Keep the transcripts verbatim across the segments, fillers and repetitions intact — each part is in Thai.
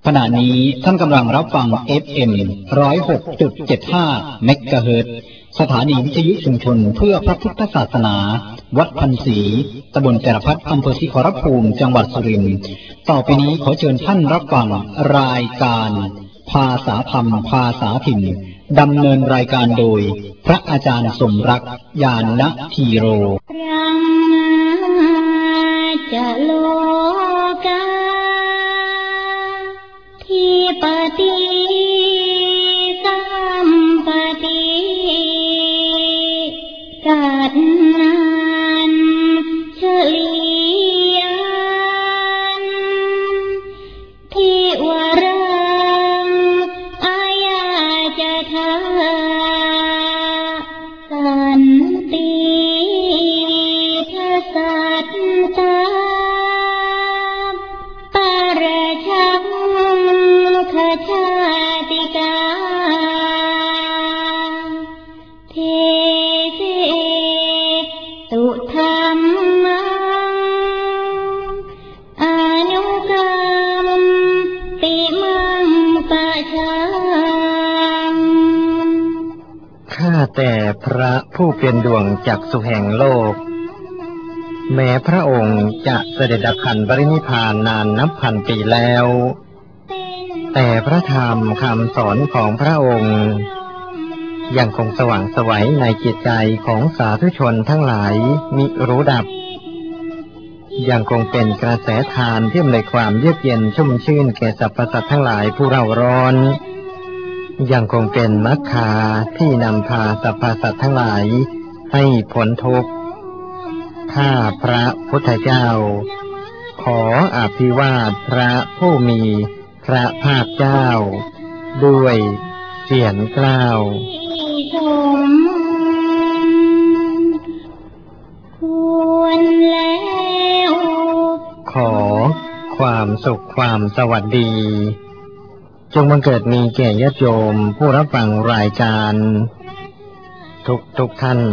ขณะนี้ท่านกำลังรับฟัง เอฟ เอ็ม หนึ่งศูนย์หกจุดเจ็ดห้า เมกะเฮิรตซ์สถานีวิทยุชุมชนเพื่อพระพุทธศาสนาวัดพันศรีตำบลแก่ละพัดอำเภอศรีขอรภูมิจังหวัดสุรินทร์ต่อไปนี้ขอเชิญท่านรับฟังรายการภาษาธรรมภาษาถิ่นดำเนินรายการโดยพระอาจารย์สมรักญาณธีโรจะโลกาทิปติสัมปติกัดนันเฉลียนทิวรังอายาจะทาสันติทัสสัตตาปรชังขชาติกาเทเสตุธรรมังอนุกรรมปิมังปะชังข้าแต่พระผู้เป็นดวงจักษุแห่งโลกแม้พระองค์จะเสด็จดับขันปรินิพพานนานนับพันปีแล้วแต่พระธรรมคำสอนของพระองค์ยังคงสว่างไสวในจิตใจของสาธุชนทั้งหลายมิรู้ดับยังคงเป็นกระแสทานที่อำนวยความเยือกเย็นชุ่มชื่นแก่สรรพสัตว์ทั้งหลายผู้เร่าร้อนยังคงเป็นมรรคาที่นำพาสรรพสัตว์ทั้งหลายให้พ้นทุกข์ข้าพระพุทธเจ้าขออภิวาทพระผู้มีพระภาคเจ้าด้วยเสียงกล้าวควรแล้วขอความสุขความสวัสดีจงบังเกิดมีแก่ญาติโยมผู้รับฟังรายการทุกทุกท่าน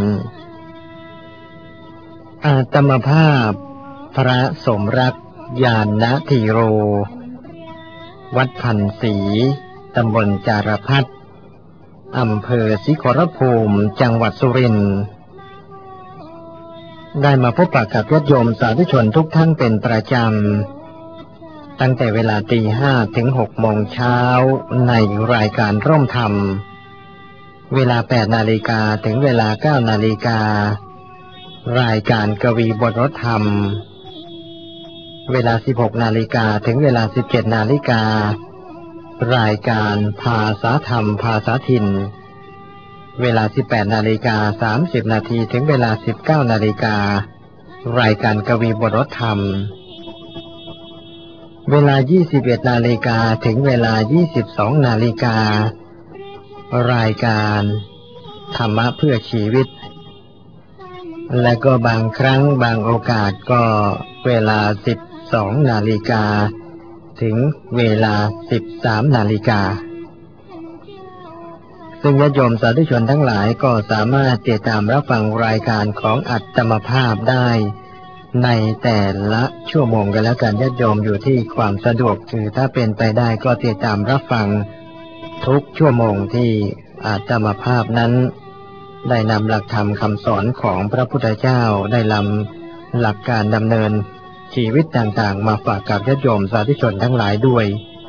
อาตมภาพพระสมรักญาณธีโรวัดพันศรีตำบลจารพัฒน์อำเภอศรีขอรภูมิจังหวัดสุรินทร์ได้มาพบปะกับญาติโยมสาธุชนทุกท่านเป็นประจำตั้งแต่เวลาตีห้าถึงหกโมงเช้าในรายการร่มธรรมเวลาแปดนาฬิกาถึงเวลาเก้านาฬิการายการกวีบทรธรรมเวลาสิบหกนาฬิกาถึงเวลาสิบเจ็ดนาฬิการายการภาษาธรรมภาษาถิ่นเวลาสิบแปดนาฬิกาสามสิบนาทีถึงเวลาสิบเก้านาฬิการายการกวีบทรธรรมเวลายี่สิบเอ็ดนาฬิกาถึงเวลายี่สิบสองนาฬิการายการธรรมะเพื่อชีวิตและก็บางครั้งบางโอกาสก็เวลาสิบสองนาฬิกาถึงเวลาสิบสามนาฬิกาซึ่งญาติโยมสาธุชนทั้งหลายก็สามารถติดตามรับฟังรายการของอัตมภาพได้ในแต่ละชั่วโมงกันแล้วกันญาติโยมอยู่ที่ความสะดวกคือถ้าเป็นไปได้ก็ติดตามรับฟังทุกชั่วโมงที่อัตมภาพนั้นได้นำหลักธรรมคำสอนของพระพุทธเจ้าได้นำหลักการดำเนินชีวิตต่างๆมาฝากกับญาติโยมสาธุชนทั้งหลายด้วย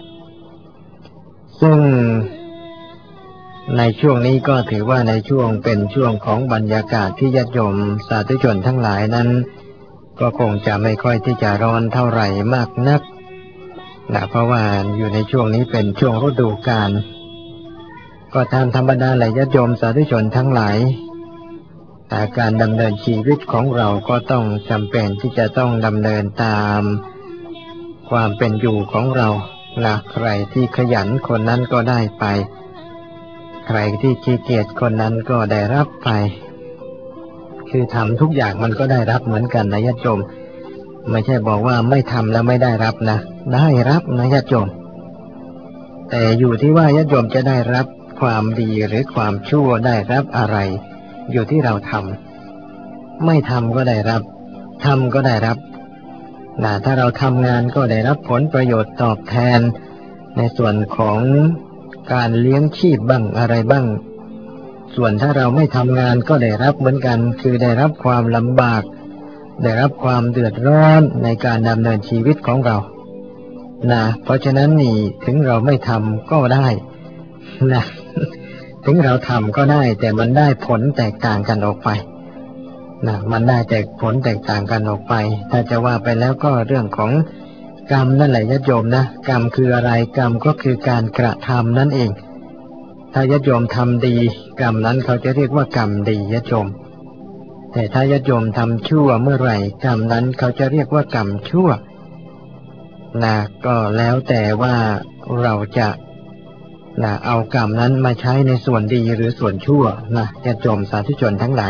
ซึ่งในช่วงนี้ก็ถือว่าในช่วงเป็นช่วงของบรรยากาศที่ญาติโยมสาธุชนทั้งหลายนั้นก็คงจะไม่ค่อยที่จะร้อนเท่าไหร่มากนักนะเพราะว่าอยู่ในช่วงนี้เป็นช่วงฤดูกาลก็ตามธรรมดาแหละญาติโยมสาธุชนทั้งหลายแต่การดำเนินชีวิตของเราก็ต้องจำเป็นที่จะต้องดำเนินตามความเป็นอยู่ของเรานะใครที่ขยันคนนั้นก็ได้ไปใครที่ขี้เกียจคนนั้นก็ได้รับไปคือทำทุกอย่างมันก็ได้รับเหมือนกันนะญาติโยมไม่ใช่บอกว่าไม่ทำแล้วไม่ได้รับนะได้รับนะญาติโยมแต่อยู่ที่ว่าญาติโยมจะได้รับความดีหรือความชั่วได้รับอะไรอยู่ที่เราทำไม่ทำก็ได้รับทำก็ได้รับนะถ้าเราทำงานก็ได้รับผลประโยชน์ตอบแทนในส่วนของการเลี้ยงชีพบ้างอะไรบ้างส่วนถ้าเราไม่ทำงานก็ได้รับเหมือนกันคือได้รับความลำบากได้รับความเดือดร้อนในการดำเนินชีวิตของเรานะเพราะฉะนั้นนี่ถึงเราไม่ทำก็ได้นะถึงเราทำก็ได้แต่มันได้ผลแตกต่างกันออกไปนะมันได้แต่ผลแตกต่างกันออกไปถ้าจะว่าไปแล้วก็เรื่องของกรรมนั่นแหละญาติโยมนะกรรมคืออะไรกรรมก็คือการกระทำนั่นเองถ้าญาติโยมทำดีกรรมนั้นเขาจะเรียกว่ากรรมดีญาติโยมแต่ถ้าญาติโยมทำชั่วเมื่อไหร่กรรมนั้นเขาจะเรียกว่ากรรมชั่วนะก็แล้วแต่ว่าเราจะนะเอากรรมนั้นมาใช้ในส่วนดีหรือส่วนชั่วนะญาติโยมสาธุชนทั้งหลาย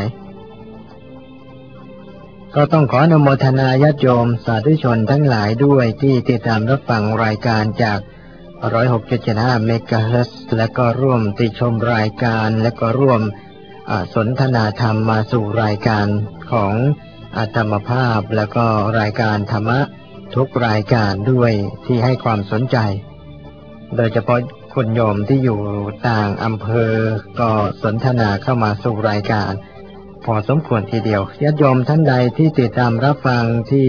ก็ต้องขออนุโมทนาญาติโยมสาธุชนทั้งหลายด้วยที่ติดตามรับฟังรายการจาก หนึ่งร้อยหกจุดเจ็ดห้า เมกะเฮิรตซ์และก็ร่วมติชมรายการและก็ร่วมสนทนาธรรมมาสู่รายการของอาตมภาพและก็รายการธรรมะทุกรายการด้วยที่ให้ความสนใจโดยเฉพาะคุณโยมที่อยู่ต่างอำเภอก็สนทนาเข้ามาสู่รายการพอสมควรทีเดียวญาติโยมท่านใดที่ติดตามรับฟังที่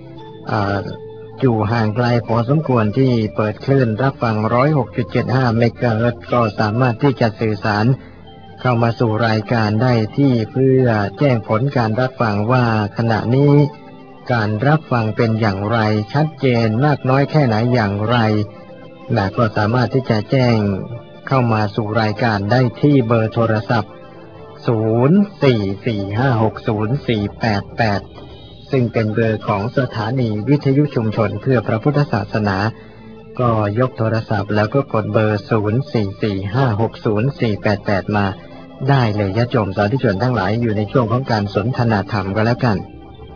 อยู่ห่างไกลพอสมควรที่เปิดคลื่นรับฟัง หนึ่งร้อยหกจุดเจ็ดห้า เมกะเฮิรตซ์ก็สามารถที่จะสื่อสารเข้ามาสู่รายการได้ที่เพื่อแจ้งผลการรับฟังว่าขณะนี้การรับฟังเป็นอย่างไรชัดเจนมากน้อยแค่ไหนอย่างไรนะก็สามารถที่จะแจ้งเข้ามาสู่รายการได้ที่เบอร์โทรศัพท์ศูนย์ สี่ สี่ ห้า หก ศูนย์ สี่ แปด แปดซึ่งเป็นเบอร์ของสถานีวิทยุชุมชนเพื่อพระพุทธศาสนาก็ยกโทรศัพท์แล้วก็กดเบอร์ศูนย์ สี่ สี่ ห้า หก ศูนย์ สี่ แปด แปดมาได้เลยญาติโยมสาธุชนทั้งหลายอยู่ในช่วงของการสนทนาธรรมก็แล้วกัน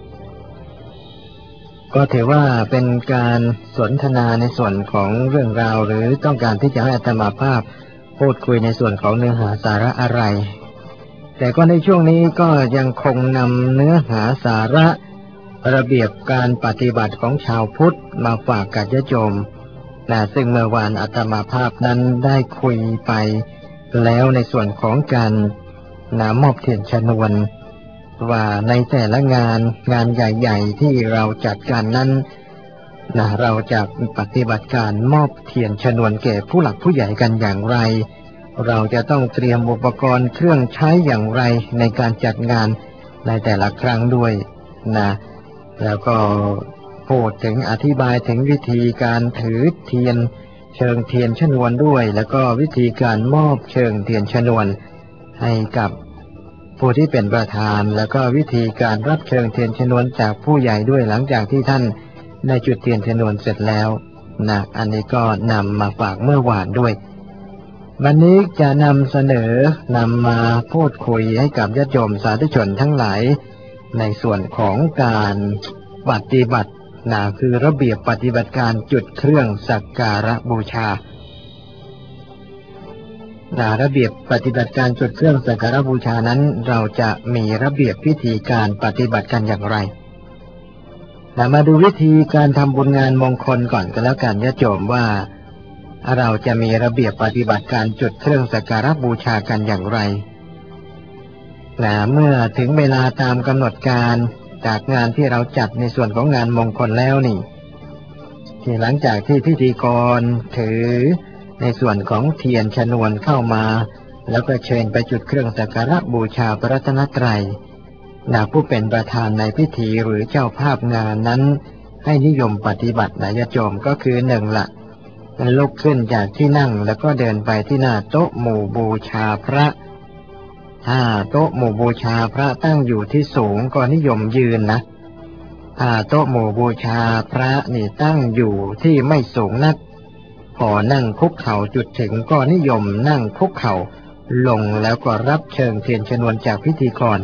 ก็ถือว่าเป็นการสนทนาในส่วนของเรื่องราวหรือต้องการที่จะให้อาตมาภาพพูดคุยในส่วนของเนื้อหาสาระอะไรแต่ก็ในช่วงนี้ก็ยังคงนำเนื้อหาสาระระเบียบการปฏิบัติของชาวพุทธมาฝากกับญาติโยมนะซึ่งเมื่อวานอาตมาภาพนั้นได้คุยไปแล้วในส่วนของการนำมอบเทียนชนวนว่าในแต่ละงานงานใหญ่ๆที่เราจัดการนั้นนะเราจะปฏิบัติการมอบเทียนชนวนแก่ผู้หลักผู้ใหญ่กันอย่างไรเราจะต้องเตรียมอุปกรณ์เครื่องใช้อย่างไรในการจัดงานในแต่ละครั้งด้วยนะแล้วก็พูดถึงอธิบายถึงวิธีการถือเทียนเชิงเทียนชนวนด้วยแล้วก็วิธีการมอบเชิงเทียนชนวนให้กับผู้ที่เป็นประธานแล้วก็วิธีการรับเชิงเทียนชนวนจากผู้ใหญ่ด้วยหลังจากที่ท่านได้จุดเทียนชนวนเสร็จแล้วนะอันนี้ก็นำมาฝากเมื่อวานด้วยวันนี้จะนำเสนอนำมาพูดคุยให้กับญาติโยมสาธุชนทั้งหลายในส่วนของการปฏิบัตินะคือระเบียบปฏิบัติการจุดเครื่องสักการะบูชานะระเบียบปฏิบัติการจุดเครื่องสักการะบูชานั้นเราจะมีระเบียบพิธีการปฏิบัติกันอย่างไรนะมาดูวิธีการทำบุญงานมงคลก่อนก็แล้วกันญาติโยมว่าเราจะมีระเบียบปฏิบัติการจุดเครื่องสักการะบูชากันอย่างไรนะเมื่อถึงเวลาตามกำหนดการจากงานที่เราจัดในส่วนของงานมงคลแล้วนี่ที่หลังจากที่พิธีกรถือในส่วนของเทียนชนวนเข้ามาแล้วก็เชิญไปจุดเครื่องสักการะบูชาพระรัตนตรัยนะผู้เป็นประธานในพิธีหรือเจ้าภาพงานนั้นให้นิยมปฏิบัตินะญาติโยมก็คือหนึ่งละลุกขึ้นจากที่นั่งแล้วก็เดินไปที่หน้าโต๊ะหมู่บูชาพระถ้าโต๊ะหมู่บูชาพระตั้งอยู่ที่สูงก็นิยมยืนนะถ้าโต๊ะหมู่บูชาพระนี่ตั้งอยู่ที่ไม่สูงนักพอนั่งคุกเข่าจุดถึงก็นิยมนั่งคุกเข่าลงแล้วก็รับเชิงเทียนชนวนจากพิธีกร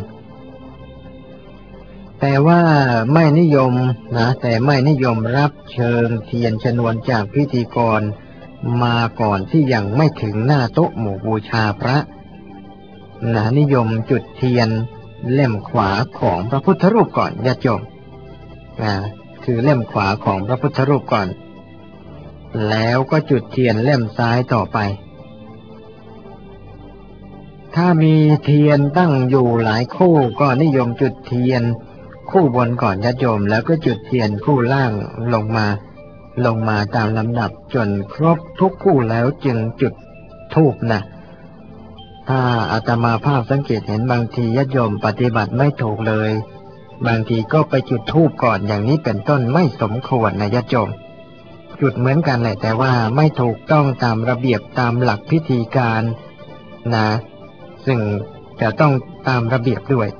แต่ว่าไม่นิยมนะแต่ไม่นิยมรับเชิงเทียนชนวนจากพิธีกรมาก่อนที่ยังไม่ถึงหน้าโต๊ะหมู่บูชาพระนะนิยมจุดเทียนเล่มขวาของพระพุทธรูปก่อนญาติโยมนะคือเล่มขวาของพระพุทธรูปก่อนแล้วก็จุดเทียนเล่มซ้ายต่อไปถ้ามีเทียนตั้งอยู่หลายคู่ก็นิยมจุดเทียนคู่บนก่อนญาติโยมแล้วก็จุดเทียนคู่ล่างลงมาลงมาตามลำดับจนครบทุกคู่แล้วจึงจุดธูปนะถ้าอาตมาภาพสังเกตเห็นบางทีญาติโยมปฏิบัติไม่ถูกเลยบางทีก็ไปจุดธูปก่อนอย่างนี้เป็นต้นไม่สมควรนะญาติโยมจุดเหมือนกันแหละแต่ว่าไม่ถูกต้องตามระเบียบตามหลักพิธีการนะซึ่งจะต้องตามระเบียบด้วย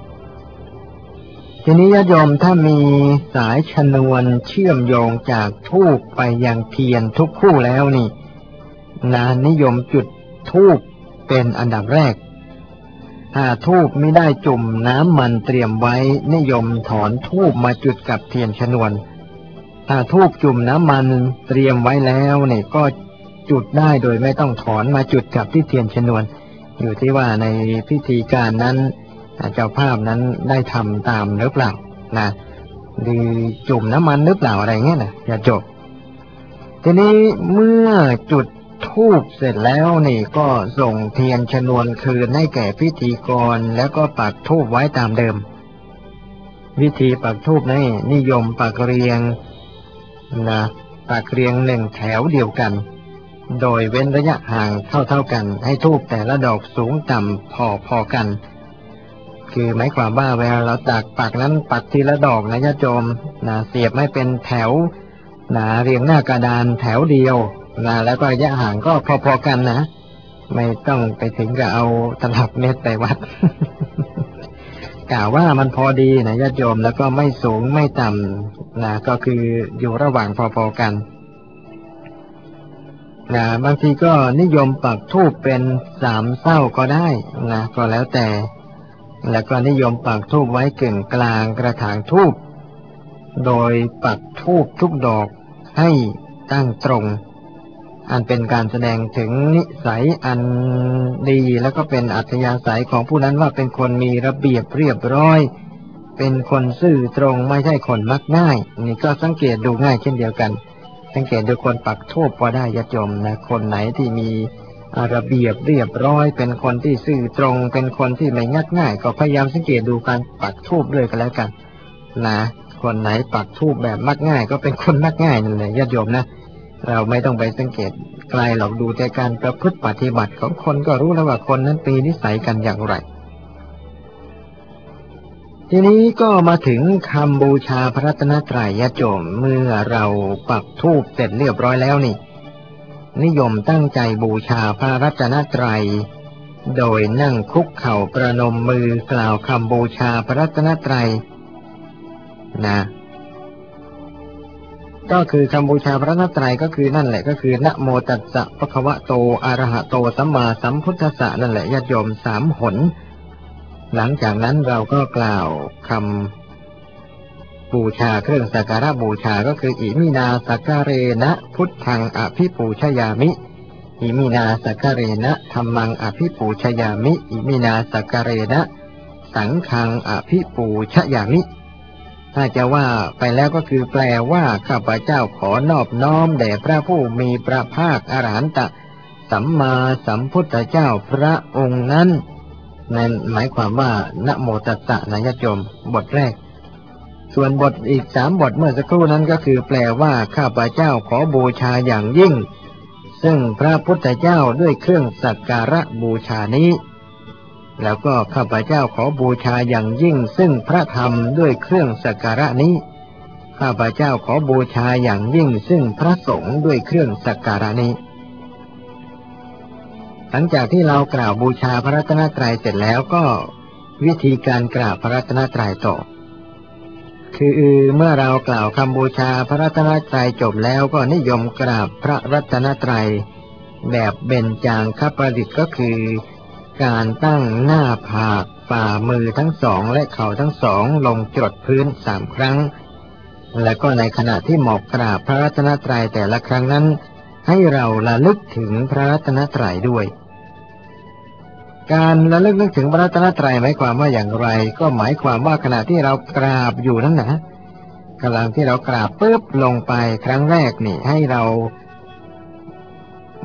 ทีนี้ญาติโยมถ้ามีสายชนวนเชื่อมโยงจากธูปไปยังเทียนทุกคู่แล้วนี่นะนิยมจุดธูปเป็นอันดับแรกถ้าธูปไม่ได้จุ่มน้ำมันเตรียมไว้นิยมถอนธูปมาจุดกับเทียนชนวนถ้าธูปจุ่มน้ำมันเตรียมไว้แล้วนี่ก็จุดได้โดยไม่ต้องถอนมาจุดกับที่เทียนชนวนอยู่ที่ว่าในพิธีการนั้นเจ้าภาพนั้นได้ทำตามหรือเปล่านะหรือจุ่มน้ำมันหรือเปล่าอะไรเงี้ยนะอย่าจบทีนี้เมื่อจุดธูปเสร็จแล้วนี่ก็ส่งเทียนชนวนคืนให้แก่พิธีกรแล้วก็ปักธูปไว้ตามเดิมวิธีปักธูปนี่นิยมปักเรียงนะปักเรียงหนึ่งแถวเดียวกันโดยเว้นระยะห่างเท่าๆกันให้ธูปแต่ละดอกสูงต่ำพอๆกันคือหมายความว่าเวลาเราตักปักนั้นปักทีละดอกนะญาติโยมนะเสียบไม่เป็นแถวนะเรียงหน้ากระดานแถวเดียวนะแล้วก็ระยะห่างก็พอๆกันนะไม่ต้องไปถึงกับเอาตลับเมตรไปวัด กล่าวว่ามันพอดีนะญาติโยมแล้วก็ไม่สูงไม่ต่ำนะก็คืออยู่ระหว่างพอๆกันนะบางทีก็นิยมปักธูปเป็นสามเศร้าก็ได้นะก็แล้วแต่แล้วก็นิยมปักธูปไว้กึ่งกลางกระถางธูปโดยปักธูปทุกดอกให้ตั้งตรงอันเป็นการแสดงถึงนิสัยอันดีแล้วก็เป็นอัธยาศัยของผู้นั้นว่าเป็นคนมีระเบียบเรียบร้อยเป็นคนซื่อตรงไม่ใช่คนมักง่ายนี่ก็สังเกตดูง่ายเช่นเดียวกันสังเกตดูคนปักธูปพอได้ญาติโยมนะคนไหนที่มีระเบียบเรียบร้อยเป็นคนที่ซื่อตรงเป็นคนที่ไม่งักง่ายก็พยายามสังเกตดูการปักธูปด้วยกันแล้วกันนะคนไหนปักธูปแบบมักง่ายก็เป็นคนมักง่ายนั่นแหละญาติโยมนะเราไม่ต้องไปสังเกตไกลหรอกดูแต่การประพฤติปฏิบัติของคนก็รู้แล้วว่าคนนั้นมีนิสัยกันอย่างไรทีนี้ก็มาถึงคำบูชาพระรัตนตรัยญาติโยมเมื่อเราปักธูปเสร็จเรียบร้อยแล้วนี่นิยมตั้งใจบูชาพระรัตนตรัยโดยนั่งคุกเข่าประนมมือกล่าวคำบูชาพระรัตนตรัยนะก็คือคำบูชาพระรัตนตรัยก็คือนั่นแหละก็คือนะโมตัสสะภะคะวะโตอะระหะโตสัมมาสัมพุทธัสสะนั่นแหละญาติโยมสามหนหลังจากนั้นเราก็กล่าวคำบูชาเครื่องสักการะบูชาก็คืออิมินาสักการะนะพุทธังอภิปูชยามิอิมินาสักการะนะธัมมังอภิปูชยามิอิมินาสักการะนะสังฆังอภิปูชยามิถ้าจะว่าไปแล้วก็คือแปลว่าข้าพเจ้าขอนอบน้อมแด่พระผู้มีพระภาคอรหันตสัมมาสัมพุทธเจ้าพระองค์นั้นนั่นหมายความว่านะโมตัสสะนะญาติโยมบทแรกส่วนบทอีกสามบทเมื่อสักครู่นั้นก็คือแปลว่าข้าพเจ้าขอบูชาอย่างยิ่งซึ่งพระพุทธเจ้าด้วยเครื่องสักการะบูชานี้แล้วก็ข้าพเจ้าขอบูชาอย่างยิ่งซึ่งพระธรรมด้วยเครื่องสักการะนี้ข้าพเจ้าขอบูชาอย่างยิ่งซึ่งพระสงฆ์ด้วยเครื่องสักการะนี้หลังจากที่เรากล่าวบูชาพระรัตนตรัยเสร็จแล้วก็วิธีการกราบพระรัตนตรัยต่อคือเมื่อเรากล่าวคำบูชาพระรัตนตรัยจบแล้วก็นิยมกราบพระรัตนตรัยแบบเบญจางคประดิษฐ์ก็คือการตั้งหน้าผากฝ่ามือทั้งสองและเข่าทั้งสองลงจดพื้นสามครั้งและก็ในขณะที่หมอบกราบพระรัตนตรัยแต่ละครั้งนั้นให้เราระลึกถึงพระรัตนตรัยด้วยการระลึกนึกถึงพระรัตนตรัยหมายความว่าอย่างไรก็หมายความว่าขณะที่เรากราบอยู่นั้นนะกำลังที่เรากราบปุ๊บลงไปครั้งแรกนี่ให้เรา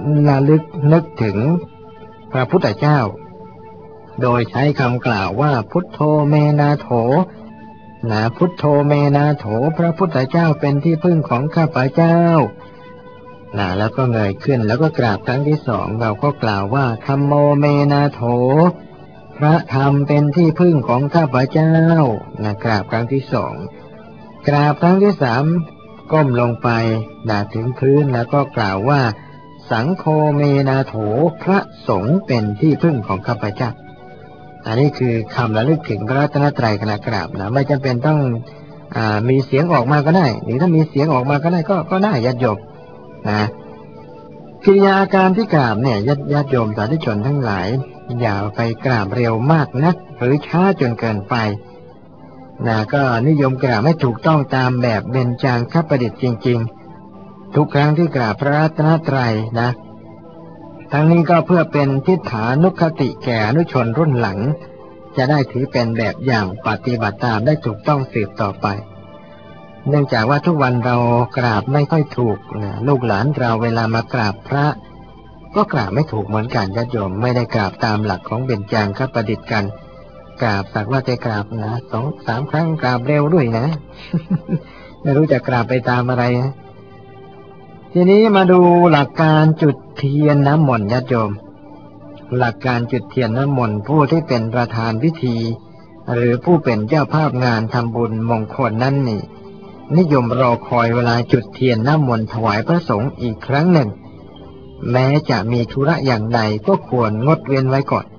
ระลึกนึกถึงพระพุทธเจ้าโดยใช้คำกล่าวว่าพุทโธเมนาโถนะพุทโธเมนาโถพระพุทธเจ้าเป็นที่พึ่งของข้าพเจ้านะแล้วก็เงยขึ้นแล้วก็กราบครั้งที่สองเราก็กล่าวว่าธัมโมเมนาโถพระธรรมเป็นที่พึ่งของข้าพเจ้านะกราบครั้งที่สองกราบครั้งที่สามก้มลงไปนะถึงพื้นแล้วก็กล่าวว่าสังโฆเมนาโถพระสงฆ์เป็นที่พึ่งของข้าพเจ้าอันนี้คือคำระลึกถึงพระรัตนตรัยขณะกราบนะไม่จำเป็นต้องอ่ามีเสียงออกมาก็ได้หรือถ้ามีเสียงออกมาก็ได้ก็ก็ได้ญาติโยมนะกิริยาอาการที่กราบเนี่ยญาติญาติโยมสาธุชนทั้งหลายอย่าไปกราบเร็วมากนักหรือช้าจนเกินไปนะก็นิยมกราบให้ถูกต้องตามแบบเบญจางคประดิษฐ์จริงๆทุกครั้งที่กราบพระรัตนตรัยนะทั้งนี้ก็เพื่อเป็นทิฏฐานุคติแก่อนุชนรุ่นหลังจะได้ถือเป็นแบบอย่างปฏิบัติตามได้ถูกต้องสืบต่อไปเนื่องจากว่าทุกวันเรากราบไม่ค่อยถูกนะลูกหลานเราเวลามากราบพระก็กราบไม่ถูกเหมือนกันญาติโยมไม่ได้กราบตามหลักของเบญจางคประดิษฐ์กันกราบสักว่าจะกราบนะสองสามครั้งกราบเร็วด้วยนะ ไม่รู้จะกราบไปตามอะไรนะทีนี้มาดูหลักการจุดเทียนน้ำมนต์ญาติโยมหลักการจุดเทียนน้ำมนต์ผู้ที่เป็นประธานพิธีหรือผู้เป็นเจ้าภาพงานทำบุญมงคลนั้นนี่นิยมรอคอยเวลาจุดเทียนน้ำมนต์ถวายพระสงฆ์อีกครั้งหนึ่งแม้จะมีธุระอย่างใดก็ควรงดเว้นไว้ก่อน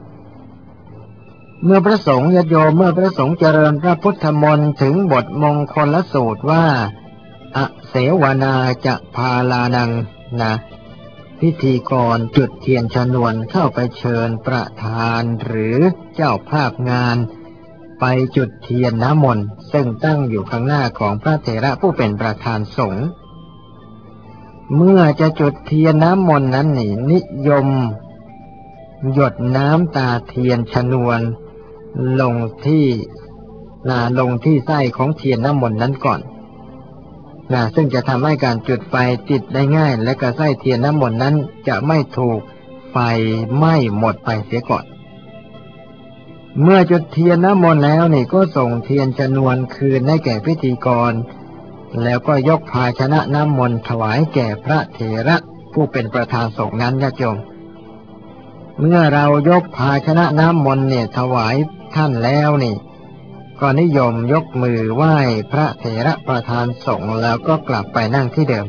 เมื่อพระสงฆ์ญาติโยมเมื่อพระสงฆ์เจริญพระพุทธมนต์ถึงบทมงคลสูตรว่าอเสวนาจะพาลานังนะพิธีกรจุดเทียนชนวนเข้าไปเชิญประธานหรือเจ้าภาพงานไปจุดเทียนน้ำมนต์ซึ่งตั้งอยู่ข้างหน้าของพระเถระผู้เป็นประธานสงฆ์เมื่อจะจุดเทียนน้ำมนต์นั้นนี่นิยมหยดน้ำตาเทียนชนวนลงที่นาลงที่ไส้ของเทียนน้ำมนต์นั้นก่อนนะซึ่งจะทำให้การจุดไฟติดได้ง่ายและกระไส้เทียนน้ำมนต์นั้นจะไม่ถูกไฟไหม้หมดไปเสียก่อนเมื่อจุดเทียนน้ำมนต์แล้วนี่ก็ส่งเทียนชนวนคืนให้แก่พิธีกรแล้วก็ยกภาชนะน้ำมนต์ถวายแก่พระเถระผู้เป็นประธานสงฆ์นั้นญาติโยมเมื่อเรายกภาชนะน้ำมนต์เนี่ยถวายท่านแล้วนี่ก็นิยมยกมือไหว้พระเถระประธานสงฆ์แล้วก็กลับไปนั่งที่เดิม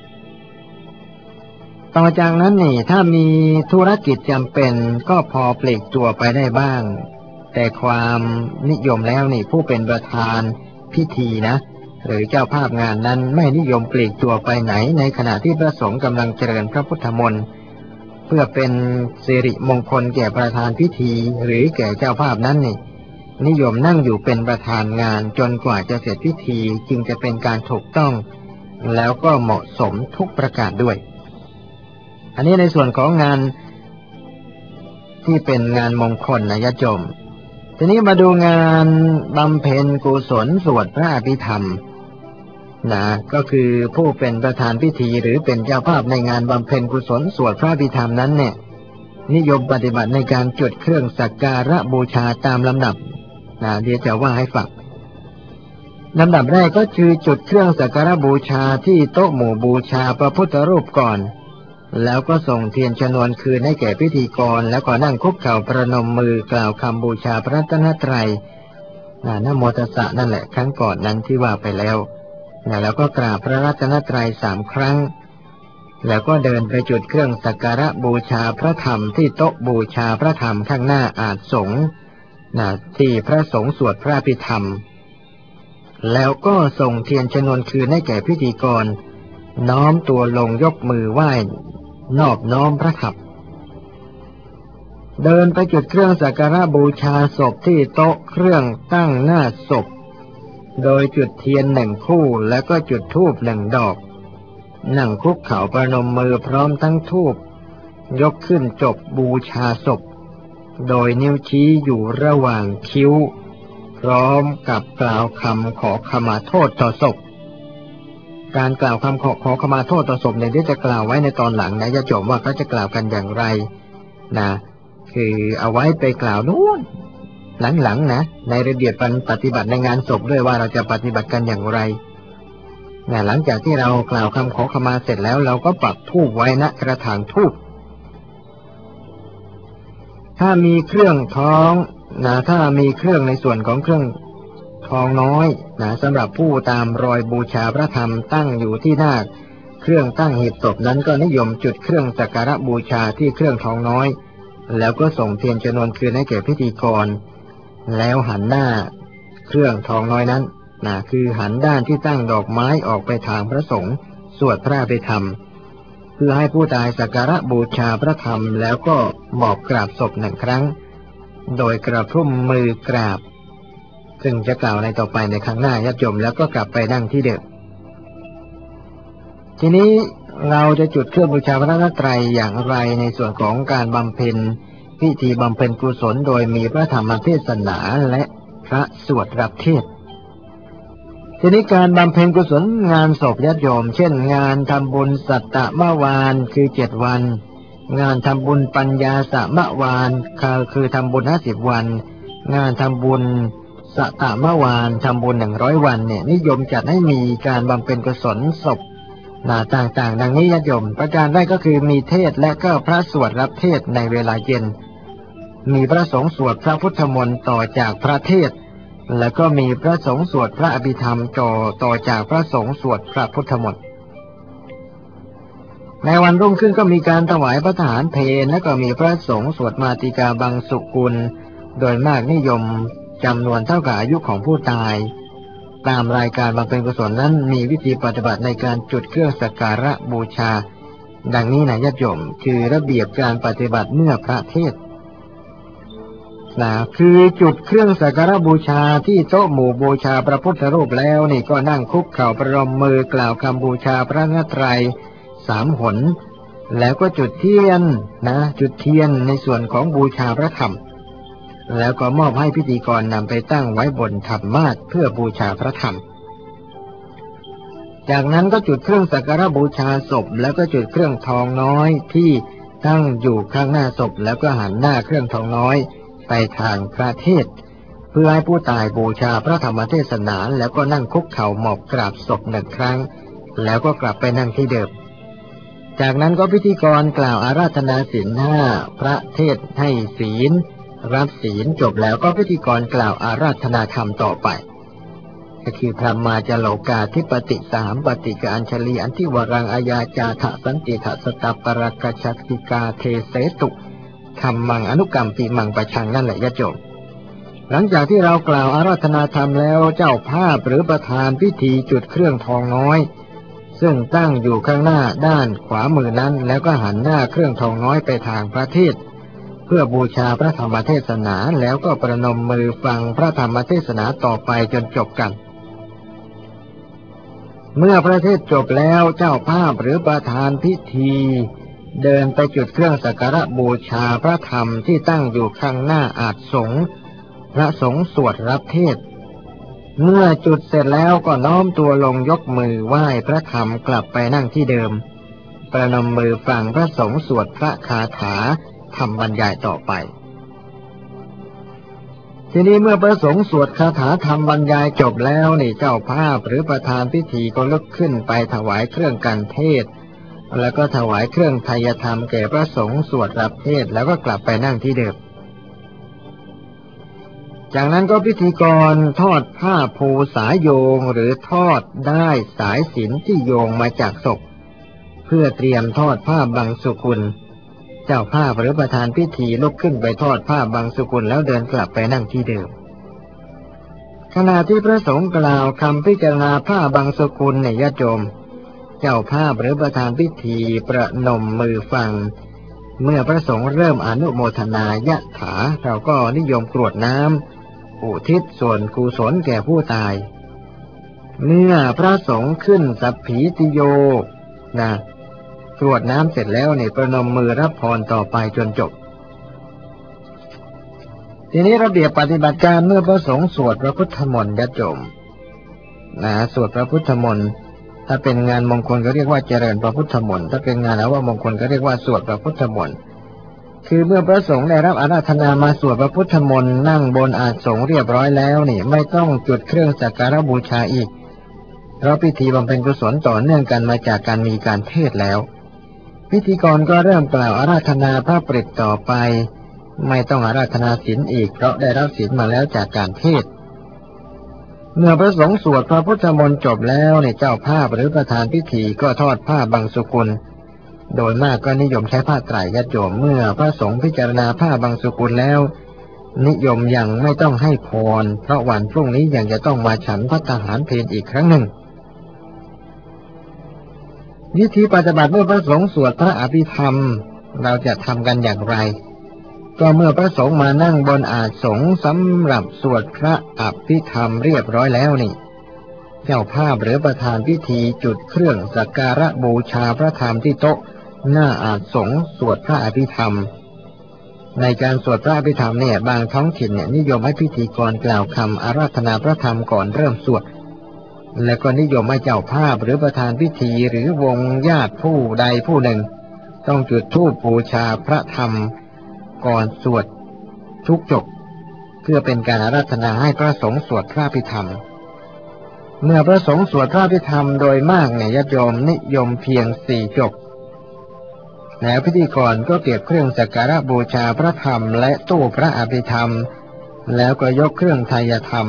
ต่อจากนั้นนี่ถ้ามีธุรกิจจำเป็นก็พอปลีกตัวไปได้บ้างแต่ความนิยมแล้วนี่ผู้เป็นประธานพิธีนะหรือเจ้าภาพงานนั้นไม่นิยมปลีกตัวไปไหนในขณะที่พระสงฆ์กำลังเจริญพระพุทธมนต์เพื่อเป็นสิริมงคลแก่ประธานพิธีหรือแก่เจ้าภาพนั้นนี่นิยมนั่งอยู่เป็นประธานงานจนกว่าจะเสร็จพิธีจึงจะเป็นการถูกต้องแล้วก็เหมาะสมทุกประการด้วยอันนี้ในส่วนของงานที่เป็นงานมงคลนะญาติโยมทีนี้มาดูงานบำเพ็ญกุศลสวดพระอภิธรรมนะก็คือผู้เป็นประธานพิธีหรือเป็นเจ้าภาพในงานบำเพ็ญกุศลสวดพระอภิธรรมนั้นเนี่ยนิยมปฏิบัติในการจุดเครื่องสักการะบูชาตามลำดับนะเดี๋ยวจะว่าให้ฟังลำดับแรกก็คือจุดเครื่องสักการะบูชาที่โต๊ะหมู่บูชาพระพุทธรูปก่อนแล้วก็ส่งเทียนชนวนคืนให้แก่พิธีกรแล้วก็นั่งคุกเข่าประนมมือกล่าวคำบูชาพระรัตนตรัยนะโมตัสสะนั่นแหละครั้งก่อนนั้นที่ว่าไปแล้วนะแล้วก็กราบพระรัตนตรัยสามครั้งแล้วก็เดินไปจุดเครื่องสักการะบูชาพระธรรมที่โต๊ะบูชาพระธรรมข้างหน้าอาสงฆ์นะที่พระสงฆ์สวดพระอภิธรรมแล้วก็ส่งเทียนชนวนคืนให้แก่พิธีกรน้อมตัวลงยกมือไหว้นอบน้อมพระธรรมเดินไปจุดเครื่องสักการะบูชาศพที่โต๊ะเครื่องตั้งหน้าศพโดยจุดเทียนหนึ่งคู่แล้วก็จุดธูปหนึ่งดอกนั่งคุกเข่าประนมมือพร้อมทั้งธูปยกขึ้นจบบูชาศพโดยนิ้วชี้อยู่ระหว่างคิ้วพร้อมกับกล่าวคำขอขมาโทษต่อศพการกล่าวคำขอขอขมาโทษต่อศพเนี่ยที่จะกล่าวไว้ในตอนหลังนะญาติโยมว่าเขาจะกล่าวกันอย่างไรนะคือเอาไว้ไปกล่าวนู้นหลังๆนะในระเบียบปฏิบัติในงานศพด้วยว่าเราจะปฏิบัติกันอย่างไรนะหลังจากที่เรากล่าวคำขอขมาเสร็จแล้วเราก็ปักธูปไว้ณกระถางธูปถ้ามีเครื่องท้องนะถ้ามีเครื่องในส่วนของเครื่องทองน้อยนะสำหรับผู้ตามรอยบูชาพระธรรมตั้งอยู่ที่หน้าเครื่องตั้งหีบศพนั้นก็นิยมจุดเครื่องสักการะบูชาที่เครื่องทองน้อยแล้วก็ส่งเทียนชนวนคืนให้แก่พิธีกรแล้วหันหน้าเครื่องทองน้อยนั้นนะคือหันด้านที่ตั้งดอกไม้ออกไปทางพระสงฆ์สวดพระอภิธรรมเพื่อให้ผู้ตายสักการะบูชาพระธรรมแล้วก็หมอบกราบศพหนึ่งครั้งโดยกระพุ่มมือกราบซึ่งจะกล่าวในต่อไปในครั้งหน้าญาติโยมแล้วก็กลับไปนั่งที่เดิมทีนี้เราจะจุดเครื่องบูชาพระรัตนตรัยอย่างไรในส่วนของการบำเพ็ญพิธีบำเพ็ญกุศลโดยมีพระธรรมเทศนาและพระสวดรับเทศทีนี้การบำเพ็ญกุศลงานศพญาติโยมเช่นงานทำบุญสัตตมวานคือเจ็ดวันงานทำบุญปัญญาสมวานคือทำบุญห้าสิบวันงานทำบุญสัตตมวานทำบุญหนึ่งร้อยวันเนี่ยนิยมจัดให้มีการบำเพ็ญกุศลศพนาต่างๆดังนี้ญาติโยมประการแรกก็คือมีเทศและก็พระสวดรับเทศในเวลาเย็นมีพระสงฆ์สวดพระพุทธมนต์ต่อจากพระเทศแล้วก็มีพระสงฆ์สวดพระอภิธรรมต่อต่อจากพระสงฆ์สวดพระพุทธมนต์ในวันรุ่งขึ้นก็มีการถวายพระทหารเพลและก็มีพระสงฆ์สวดมาติกาบังสุกุลโดยมากนิยมจำนวนเท่ากับอายุของผู้ตายตามรายการบำเพ็ญกุศลนั้นมีวิธีปฏิบัติในการจุดเครื่องสักการะบูชาดังนี้นะญาติโยมคือระเบียบการปฏิบัติเมื่อพระเทศนะคือจุดเครื่องสักการะบูชาที่โต๊ะหมู่บูชาพระพุทธรูปแล้วนี่ก็นั่งคุกเข่าประนมมือกล่าวคำบูชาพระรัตนตรัยสามหนแล้วก็จุดเทียนนะจุดเทียนในส่วนของบูชาพระธรรมแล้วก็มอบให้พิธีกรนำไปตั้งไว้บนธรรมาสน์เพื่อบูชาพระธรรมจากนั้นก็จุดเครื่องสักการะบูชาศพแล้วก็จุดเครื่องทองน้อยที่ตั้งอยู่ข้างหน้าศพแล้วก็หันหน้าเครื่องทองน้อยไปทางพระเทศเพื่อให้ผู้ตายบูชาพระธรรมเทศนาแล้วก็นั่งคุกเข่าหมอบกราบศพหนึ่งครั้งแล้วก็กลับไปนั่งที่เดิมจากนั้นก็พิธีกรกล่าวอาราธนาศีลห้าพระเทศให้ศีลรับศีลจบแล้วก็พิธีกรกล่าวอาราธนาธรรมต่อไปก็คือพระมาจโลกาธิปติสามปฏิกาอัญชลีอันที่วรังอาญาจาทะสันติทะสตาปรกชักติกาเทเสตุธรรมังอนุกรรมปิมังประชังนั่นแหละญาติโยมหลังจากที่เรากล่าวอาราธนาธรรมแล้วเจ้าภาพหรือประธานพิธีจุดเครื่องทองน้อยซึ่งตั้งอยู่ข้างหน้าด้านขวามือนั้นแล้วก็หันหน้าเครื่องทองน้อยไปทางพระเทศเพื่อบูชาพระธรรมเทศนาแล้วก็ประนมมือฟังพระธรรมเทศนาต่อไปจนจบกันเมื่อพระเทศจบแล้วเจ้าภาพหรือประธานพิธีเดินไปจุดเครื่องสักการะบูชาพระธรรมที่ตั้งอยู่ข้างหน้าอาสงฆ์พระสงฆ์สวดรับเทศเมื่อจุดเสร็จแล้วก็น้อมตัวลงยกมือไหว้พระธรรมกลับไปนั่งที่เดิมประนมมือฟังพระสงฆ์สวดพระคาถาทำบรรยายต่อไปทีนี้เมื่อพระสงฆ์สวดคาถาทำบรรยายจบแล้วนี่เจ้าภาพหรือประธานพิธีก็ลุกขึ้นไปถวายเครื่องกันเทศแล้วก็ถวายเครื่องไทยธรรมแก่พระสงฆ์สวดรับเทศแล้วก็กลับไปนั่งที่เดิมจากนั้นก็พิธีกรทอดผ้าภูสายโยงหรือทอดได้สายสิญจน์ที่โยงมาจากศพเพื่อเตรียมทอดผ้าบังสุกุลเจ้าภาพหรือประธานพิธีลุกขึ้นไปทอดผ้าบังสุกุลแล้วเดินกลับไปนั่งที่เดิมขณะที่พระสงฆ์กล่าวคำพิจารณาผ้าบังสุกุลในญาติโยมเจ้าภาพหรือประธานพิธีประนมมือฟังเมื่อพระสงฆ์เริ่มอนุโมทนายะถาเราก็นิยมกรวดน้ำอุทิศส่วนกุศลแก่ผู้ตายเมื่อพระสงฆ์ขึ้นสัพพีติโยนะกรวดน้ำเสร็จแล้วเนี่ยประนมมือรับพรต่อไปจนจบทีนี้ระเบียบปฏิบัติการเมื่อพระสงฆ์สวดพระพุทธมนต์ญาติโยมนะสวดพระพุทธมนต์ถ้าเป็นงานมงคลก็เรียกว่าเจริญพระพุทธมนต์ถ้าเป็นงานอวมงคลก็เรียกว่าสวดพระพุทธมนต์คือเมื่อพระสงฆ์ได้รับอาราธนามาสวดพระพุทธมนต์นั่งบนอาสงฆ์เรียบร้อยแล้วนี่ไม่ต้องจุดเครื่องสักการะบูชาอีกเพราะพิธีบำเพ็ญกุศลต่อเนื่องกันมาจากการมีการเทศน์แล้วพิธีกรก็เริ่มกล่าวอาราธนาพระปริตต่อไปไม่ต้องอาราธนาศีลอีกเพราะได้รับศีลมาแล้วจากการเทศน์เมื่อพระสงฆ์สวดพระพุทธมนต์จบแล้วในเจ้าภาพหรือประธานพิธีก็ทอดผ้าบังสุกุลโดยมากก็นิยมใช้ผ้าไตรญาติโยมเมื่อพระสงฆ์พิจารณาผ้าบังสุกุลแล้วนิยมยังไม่ต้องให้พรเพราะวันพรุ่งนี้ยังจะต้องมาฉันภัตตาหารเพลอีกครั้งหนึ่งวิธีปฏิบัติเมื่อพระสงฆ์สวดพระอภิธรรมเราจะทำกันอย่างไรก็เมื่อพระสงฆ์มานั่งบนอาสงฆ์สำหรับสวดพระอภิธรรมเรียบร้อยแล้วนี่เจ้าภาพหรือประธานพิธีจุดเครื่องสักการะบูชาพระธรรมที่โต๊ะหน้าอาสงฆ์สวดพระอภิธรรมในการสวดพระอภิธรรมเนี่ยบางท้องถิ่นเนี่ยนิยมให้พิธีกรกล่าวคำอาราธนาพระธรรมก่อนเริ่มสวดและก็นิยมให้เจ้าภาพหรือประธานพิธีหรือวงญาติผู้ใดผู้หนึ่งต้องจุดธูปบูชาพระธรรมก่อนสวดทุกจบเพื่อเป็นการอาราธนาให้พระสงฆ์สวดพระอภิธรรมเมื่อพระสงฆ์สวดพระอภิธรรมโดยมากเนี่ยญาติโยมนิยมเพียงสี่จบแล้วพิธีกรก็เก็บเครื่องสักการะบูชาพระธรรมและตู้พระอภิธรรมแล้วก็ยกเครื่องไทยธรรม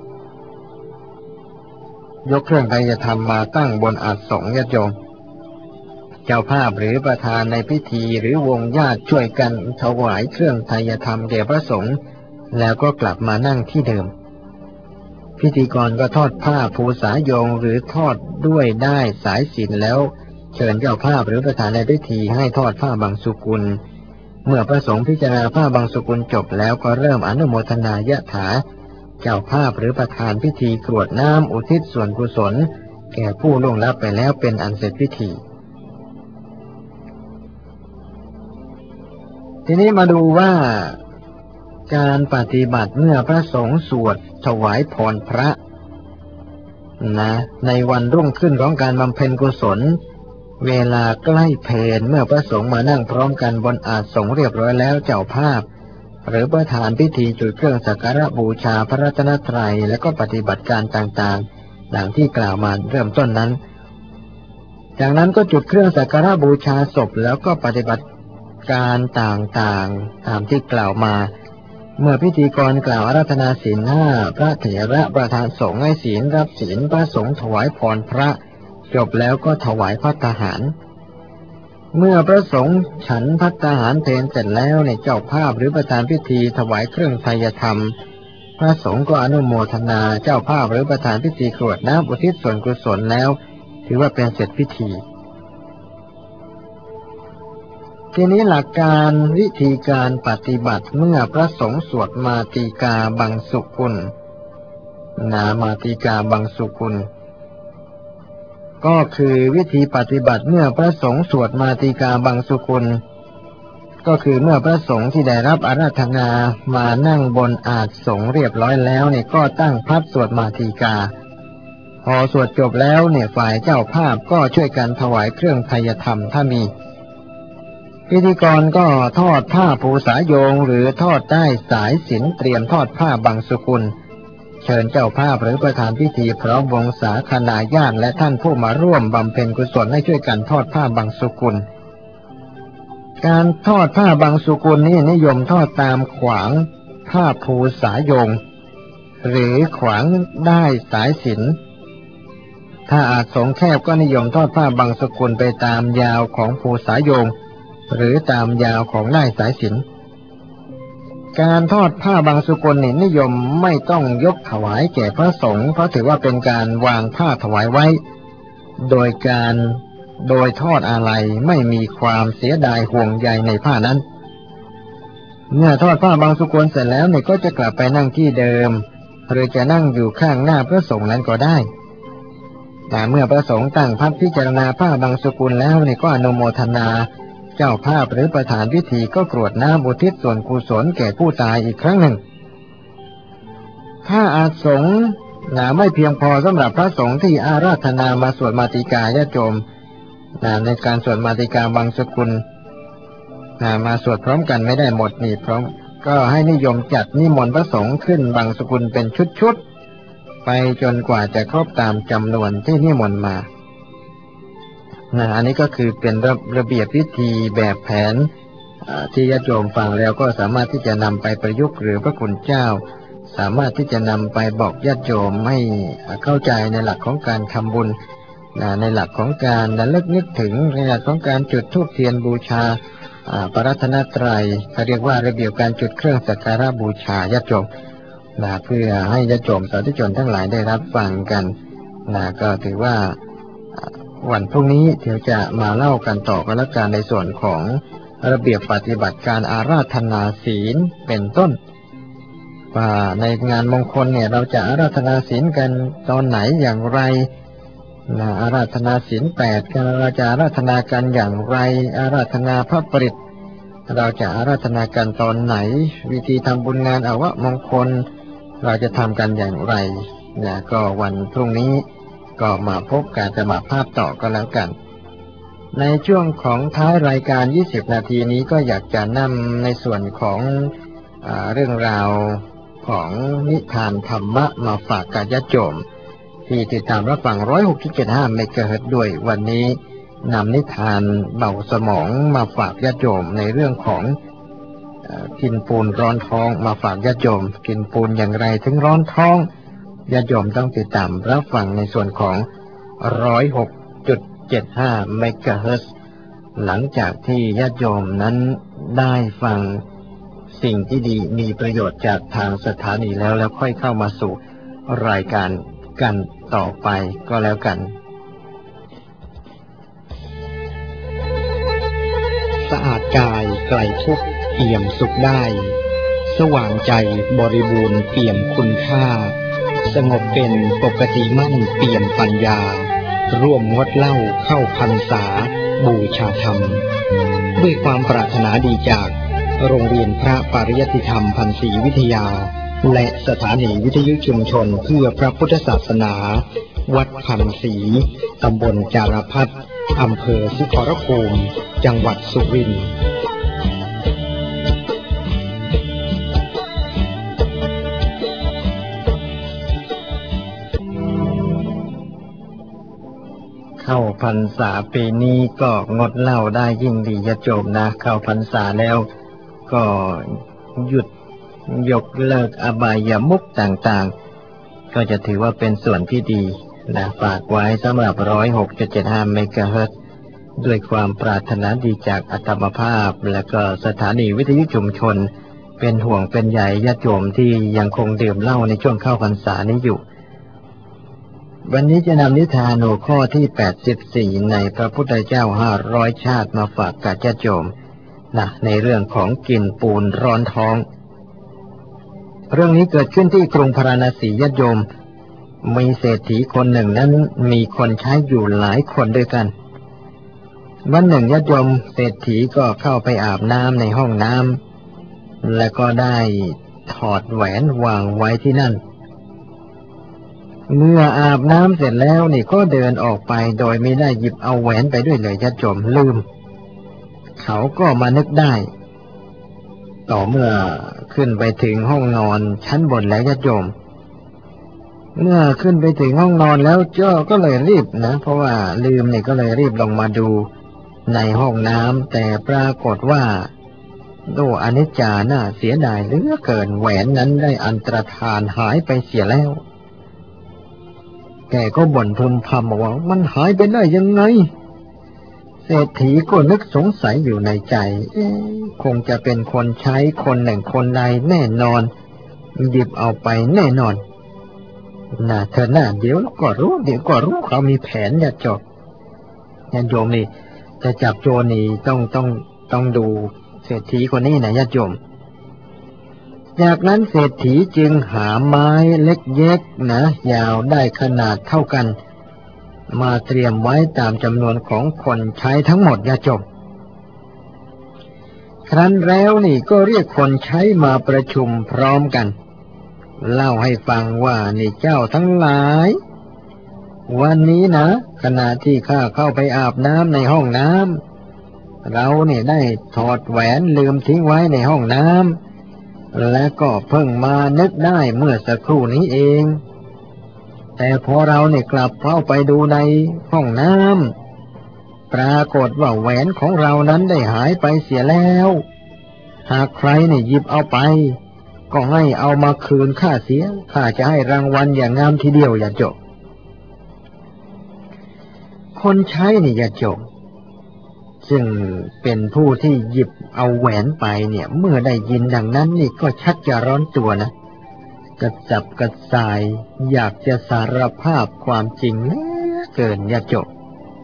ยกเครื่องไทยธรรมมาตั้งบนอาสงฆ์ญาติโยมเจ้าภาพหรือประธานในพิธีหรือวงญาติช่วยกันถวายเครื่องไทยธรรมแด่พระสงฆ์แล้วก็กลับมานั่งที่เดิมพิธีกรก็ทอดผ้าภูษาโยงหรือทอดด้วยด้ายสายสิญจน์แล้วเชิญเจ้าภาพหรือประธานในพิธีให้ทอดผ้าบังสุกุลเมื่อพระสงฆ์พิจารณาผ้าบังสุกุลจบแล้วก็เริ่มอนุโมทนายะถาเจ้าภาพหรือประธานพิธีกรวดน้ำอุทิศส่วนกุศลแก่ผู้ล่วงลับไปแล้วเป็นอันเสร็จพิธีทีนี้มาดูว่าการปฏิบัติเมื่อพระสงฆ์สวดถวายพรพระนะในวันรุ่งขึ้นของการบำเพ็ญกุศลเวลาใกล้เพลเมื่อพระสงฆ์มานั่งพร้อมกันบนอาสงฆ์เรียบร้อยแล้วเจ้าภาพหรือประธานพิธีจุดเครื่องสักการะบูชาพระรัตนตรัยและก็ปฏิบัติการต่างๆดังที่กล่าวมาเริ่มต้นนั้นจากนั้นก็จุดเครื่องสักการะบูชาศพแล้วก็ปฏิบัติการต่างๆตามที่กล่าวมาเมื่อพิธีกรกล่าวอาราธนาศีลห้าพระเถระประธานสงฆ์ให้ศีลรับศีลพระสงฆ์ถวายพรพระจบแล้วก็ถวายภัตตาหารเมื่อพระสงฆ์ฉันภัตตาหารเพลเสร็จแล้วในเจ้าภาพหรือประธานพิธีถวายเครื่องไทยธรรมพระสงฆ์ก็อนุโมทนาเจ้าภาพหรือประธานพิธีกรวดน้ำอุทิศส่วนกุศลแล้วถือว่าเป็นเสร็จพิธีทีนี้หลักการวิธีการปฏิบัติเมื่อพระสงฆ์สวดมาติกาบังสุกุลนามาติกาบังสุกุลก็คือวิธีปฏิบัติเมื่อพระสงฆ์สวดมาติกาบังสุกุลก็คือเมื่อพระสงฆ์ที่ได้รับอาราธนามานั่งบนอาสงฆ์เรียบร้อยแล้วเนี่ยก็ตั้งพัดสวดมาติกาพอสวดจบแล้วเนี่ยฝ่ายเจ้าภาพก็ช่วยกันถวายเครื่องไทยธรรมถ้ามีพิธีกรก็ทอดผ้าภูษาโยงหรือทอดได้สายสิญจน์เตรียมทอดผ้าบังสุกุลเชิญเจ้าภาพหรือประธานพิธีพร้อมวงศาคณาญาติและท่านผู้มาร่วมบำเพ็ญกุศลให้ช่วยกันทอดผ้าบังสุกุลการทอดผ้าบังสุกุลนี้นิยมทอดตามขวางผ้าภูษาโยงหรือขวางได้สายสิญจน์ถ้าอาจสงแคบก็นิยมทอดผ้าบังสุกุลไปตามยาวของภูษาโยงหรือตามยาวของได้สายสิญจน์การทอดผ้าบังสุกุลนี่นิยมไม่ต้องยกถวายแก่พระสงฆ์เพราะถือว่าเป็นการวางผ้าถวายไว้โดยการโดยทอดอาลัยไม่มีความเสียดายห่วงใยในผ้านั้นเมื่อทอดผ้าบังสุกุลเสร็จแล้วเนี่ยก็จะกลับไปนั่งที่เดิมหรือจะนั่งอยู่ข้างหน้าพระสงฆ์นั้นก็ได้แต่เมื่อพระสงฆ์ตั้งพัดพิจารณาผ้าบังสุกุลแล้วเนี่ยก็อนุโมทนาเจ้าภาพหรือประธานพิธีก็กรวดน้ำอุทิศส่วนกุศลแก่ผู้ตายอีกครั้งหนึ่งถ้าอาจสงฆ์นะไม่เพียงพอสำหรับพระสงฆ์ที่อาราธนามาสวดมาติกาญาติโยมนะในการสวดมาติกาบางสกุลนะมาสวดพร้อมกันไม่ได้หมดนี่พร้อมก็ให้นิยมจัดนิมนต์พระสงฆ์ขึ้นบางสกุลเป็นชุดๆไปจนกว่าจะครบตามจำนวนที่นิมนต์มานะอันนี้ก็คือเป็นระระเบียบวิธีแบบแผนที่ญาติโยมฟังแล้วก็สามารถที่จะนำไปประยุกต์หรือพระคุณเจ้าสามารถที่จะนำไปบอกญาติโยมให้เข้าใจในหลักของการทำบุญในหลักของการระลึกนึกถึงในหลักของการจุดธูปเทียนบูชาพระรัตนตรัยเขาเรียกว่าระเบียบการจุดเครื่องสักการะบูชาญาติโยมนะเพื่อให้ญาติโยมสาธุชนทั้งหลายได้รับฟังกันนะก็ถือว่าวันพรุ่งนี้เดี๋ยวจะมาเล่ากันต่อกันแล้วกันในส่วนของระเบียบปฏิบัติการอาราธนาศีลเป็นต้นว่าในงานมงคลเนี่ยเราจะอาราธนาศีลกันตอนไหนอย่างไรนะอาราธนาศีลแปดเราจะอาราธนากันอย่างไรอาราธนาพระปริตรเราจะอาราธนากันตอนไหนวิธีทำบุญงานอวมงคลเราจะทำกันอย่างไรนะก็วันพรุ่งนี้ก็มาพบการจะมาภาพต่อก็แล้วกันในช่วงของท้ายรายการยี่สิบนาทีนี้ก็อยากจะนำในส่วนของอ่าเรื่องราวของนิทานธรรมะมาฝากกับญาติโยมที่ติดตามรับฟัง หนึ่งร้อยหกสิบเจ็ดจุดห้า เมกะเฮิรตซ์ด้วยวันนี้นำนิทานเบาสมองมาฝากญาติโยมในเรื่องของกินปูนร้อนท้องมาฝากญาติโยมกินปูนอย่างไรถึงร้อนท้องญาติโยมต้องติดตามรับฟังในส่วนของ หนึ่งร้อยหกจุดเจ็ดห้า เมกะเฮิรตซ์หลังจากที่ญาติโยมนั้นได้ฟังสิ่งที่ดีมีประโยชน์จากทางสถานีแล้วแล้วค่อยเข้ามาสู่รายการกันต่อไปก็แล้วกันสะอาดกายไกลทุกข์เอี่ยมสุขได้สว่างใจบริบูรณ์เปี่ยมคุณค่าสงบเป็นปกติมั่นเปี่ยมปัญญาร่วมงดเหล้าเข้าพรรษาบูชาธรรมด้วยความปรารถนาดีจากโรงเรียนพระปริยัติธรรมพันศรีวิทยาและสถานีวิทยุชุมชนเพื่อพระพุทธศาสนาวัดพันศรีตำบลจารพัฒน์อำเภอสุขรภูมิจังหวัดสุรินทร์เข้าพรรษาปีนี้ก็งดเหล้าได้ยิ่งดีญาติโยมนะเข้าพรรษาแล้วก็หยุดยกเลิกอบายามุขต่างๆก็จะถือว่าเป็นส่วนที่ดีนะฝากไว้สำหรับ หนึ่งร้อยหกจุดเจ็ดห้า เมกะเฮิรตซ์ด้วยความปรารถนาดีจากอัตมาภาพและก็สถานีวิทยุชุมชนเป็นห่วงเป็นใยญาติโยมที่ยังคงดื่มเหล้าในช่วงเข้าพรรษานี้อยู่วันนี้จะนำนิทานหัวข้อที่แปดสิบสี่ในพระพุทธเจ้าห้าร้อยชาติมาฝากกับญาติโยมนะในเรื่องของกินปูนร้อนท้องเรื่องนี้เกิดขึ้นที่กรุงพาราณสีญาติโยมมีเศรษฐีคนหนึ่งนั้นมีคนใช้อยู่หลายคนด้วยกันวันหนึ่งญาติโยมเศรษฐีก็เข้าไปอาบน้ำในห้องน้ำและก็ได้ถอดแหวนวางไว้ที่นั่นเมื่ออาบน้ำเสร็จแล้วนี่ก็เดินออกไปโดยไม่ได้หยิบเอาแหวนไปด้วยเลยญาติโยมลืมเขาก็มานึกได้ต่อเมื่อขึ้นไปถึงห้องนอนชั้นบนแล้วญาติโยมเมื่อขึ้นไปถึงห้องนอนแล้วเจ้าก็เลยรีบนะเพราะว่าลืมนี่ก็เลยรีบลงมาดูในห้องน้ำแต่ปรากฏว่าโอ้อนิจจาน่าเสียดายเหลือเกินแหวนนั้นได้อันตรธานหายไปเสียแล้วแกก็บ่นพึมพำบอกว่ามันหายไปได้ยังไงเศรษฐีก็นึกสงสัยอยู่ในใจเอ๊ะคงจะเป็นคนใช้คนหนึ่งคนใดแน่นอนหยิบเอาไปแน่นอนน่าเธอหน้าเดี๋ยวก็รู้เดี๋ยวก็รู้เขามีแผนอย่าจบญาติโยมนี่จะจับโจรนี่ต้องต้องต้องดูเศรษฐีคนนี้นะญาติโยมจากนั้นเศรษฐีจึงหาไม้เล็กเย็กนะยาวได้ขนาดเท่ากันมาเตรียมไว้ตามจำนวนของคนใช้ทั้งหมดญาติโยมครั้นแล้วนี่ก็เรียกคนใช้มาประชุมพร้อมกันเล่าให้ฟังว่านี่เจ้าทั้งหลายวันนี้นะขณะที่ข้าเข้าไปอาบน้ำในห้องน้ำเราเนี่ยได้ถอดแหวนลืมทิ้งไว้ในห้องน้ำและก็เพิ่งมานึกได้เมื่อสักครู่นี้เองแต่พอเราเนี่ยกลับเข้าไปดูในห้องน้ำปรากฏว่าแหวนของเรานั้นได้หายไปเสียแล้วหากใครเนี่ยหยิบเอาไปก็ให้เอามาคืนข้าเสียข้าจะให้รางวัลอย่างงามทีเดียวอย่าจบคนใช้นี่อย่าจบซึ่งเป็นผู้ที่หยิบเอาแหวนไปเนี่ยเมื่อได้ยินดังนั้นนี่ก็ชักจะร้อนตัวนะกระจับกระส่ายอยากจะสารภาพความจริงเหลือเกินอย่าจบ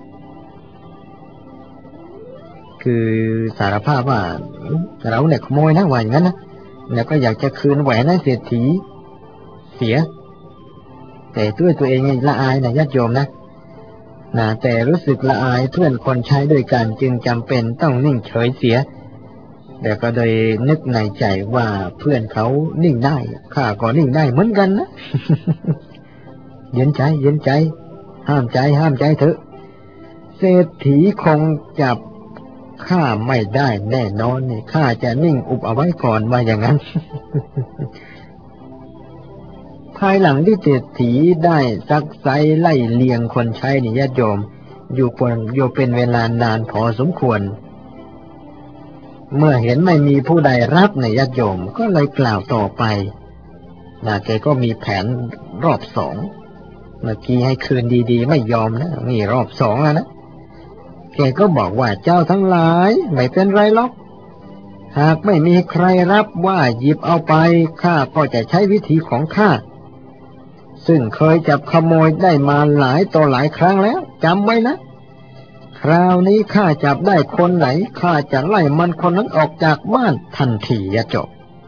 คือสารภาพว่าเราเนี่ยขโมยนะว่าอย่างนั้นนะแล้วก็อยากจะคืนแหวนให้เศรษฐีเสียแต่ด้วยตัวเองละอายนะญาติโยมนะนะแต่รู้สึกละอายเพื่อนคนใช้ด้วยกันจึงจำเป็นต้องนิ่งเฉยเสียแต่ก็โดยนึกในใจว่าเพื่อนเขานิ่งได้ข้าก็นิ่งได้เหมือนกันนะ เย็นใจเย็นใจห้ามใจห้ามใจเถอะเศรษฐีคงจับข้าไม่ได้แน่นอนนี่ข้าจะนิ่งอุบเอาไว้ก่อนว่าอย่างนั้น ภายหลังที่เศรษฐีได้ซักไซไล่เลียงคนใช้นี่ญาติโยมอยู่ปนอยู่เป็นเวลานานพอสมควรเมื่อเห็นไม่มีผู้ใดรับในญาติโยมก็เลยกล่าวต่อไปนะแกก็มีแผนรอบสองเมื่อกี้ให้คืนดีๆไม่ยอมนะนี่รอบสองแล้วนะแกก็บอกว่าเจ้าทั้งหลายไม่เป็นไรหรอกหากไม่มีใครรับว่าหยิบเอาไปข้าก็จะใช้วิธีของข้าซึ่งเคยจับขโมยได้มาหลายต่อหลายครั้งแล้วจำไว้นะคราวนี้ข้าจับได้คนไหนข้าจะไล่มันคนนั้นออกจากบ้านทันทีอย่าจบ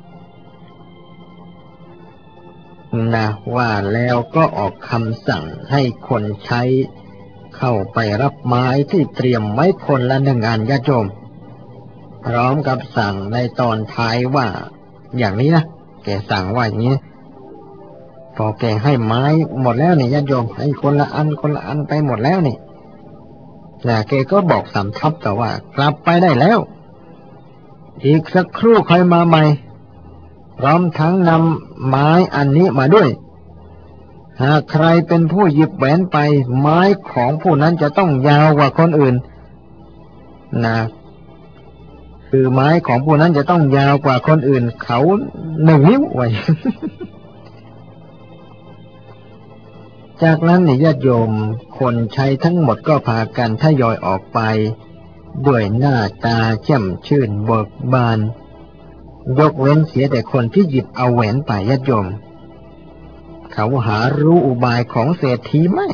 นะว่าแล้วก็ออกคำสั่งให้คนใช้เข้าไปรับไม้ที่เตรียมไว้คนละหนึ่งอันญาติโยมพร้อมกับสั่งในตอนท้ายว่าอย่างนี้นะแกสั่งว่าอย่างนี้พอแกให้ไม้หมดแล้วนี่ญาติโยมให้คนละอันคนละอันไปหมดแล้วนี่นะแกก็บอกสำทับแต่ว่ากลับไปได้แล้วอีกสักครู่ค่อยมาใหม่พร้อมทั้งนำไม้อันนี้มาด้วยหากใครเป็นผู้หยิบแหวนไปไม้ของผู้นั้นจะต้องยาวกว่าคนอื่นนะคือไม้ของผู้นั้นจะต้องยาวกว่าคนอื่นเขาหนึ่งนิ้วไว้ จากนั้นเนี่ยญาติโยมคนใช้ทั้งหมดก็พากันทยอยออกไปด้วยหน้าตาแจ่มชื่นเบิกบานยกเว้นเสียแต่คนที่หยิบเอาแหวนไปญาติโยมเขาหารู้อุบายของเศรษฐีไหม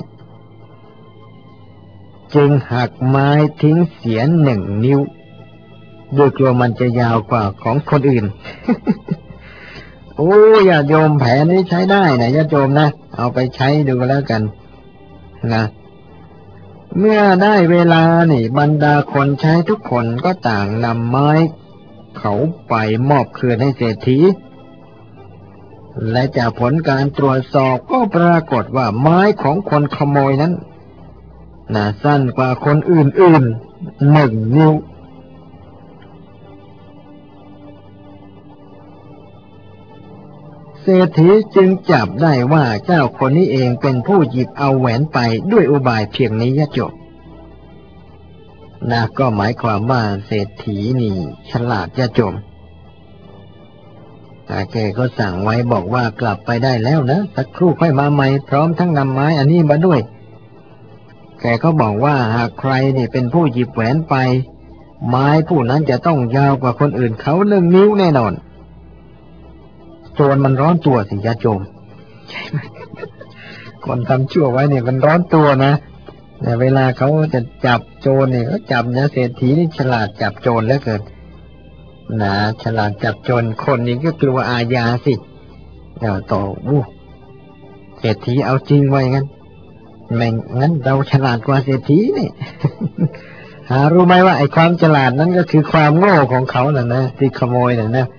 จึงหักไม้ทิ้งเสียหนึ่งนิ้วด้วยกลัวมันจะยาวกว่าของคนอื่น โอ้ญาติโยมแผนนี้ใช้ได้นะญาติโยมนะเอาไปใช้ดูแล้วกันนะเมื่อได้เวลานี่บรรดาคนใช้ทุกคนก็ต่างนำไม้เขาไปมอบคืนให้เศรษฐีและจากผลการตรวจสอบก็ปรากฏว่าไม้ของคนขโมยนั้นน่าสั้นกว่าคนอื่นๆหนึ่งนิ้วเศรษฐีจึงจับได้ว่าเจ้าคนนี้เองเป็นผู้หยิบเอาแหวนไปด้วยอุบายเพียงนี้จบนะก็หมายความว่าเศรษฐีนี่ฉลาดจะจมแต่แกก็สั่งไว้บอกว่ากลับไปได้แล้วนะสักครู่ค่อยมาใหม่พร้อมทั้งนำไม้อันนี้มาด้วยแกก็บอกว่าหากใครนี่เป็นผู้หยิบแหวนไปไม้ผู้นั้นจะต้องยาวกว่าคนอื่นเขาหนึ่งนิ้วแน่นอนโจรมันร้อนตัวสิญาติโยมใช่ไหมคนทำชั่วไว้เนี่ยมันร้อนตัวนะแต่เวลาเขาจะจับโจรเนี่ยเขาจับนะเศรษฐีนี่ฉลาดจับโจรเหลือเกินนะฉลาดจับโจรคนนี้ก็กลัวอาญาสิเดี๋ยวต่ออู้เศรษฐีเอาจริงไว้งั้นแม่งงั้นเราฉลาดกว่าเศรษฐีนี่ หารู้ไหมว่าไอ้ความฉลาดนั้นก็คือความโง่ของเขาน่ะนะที่ขโมยน่ะนะ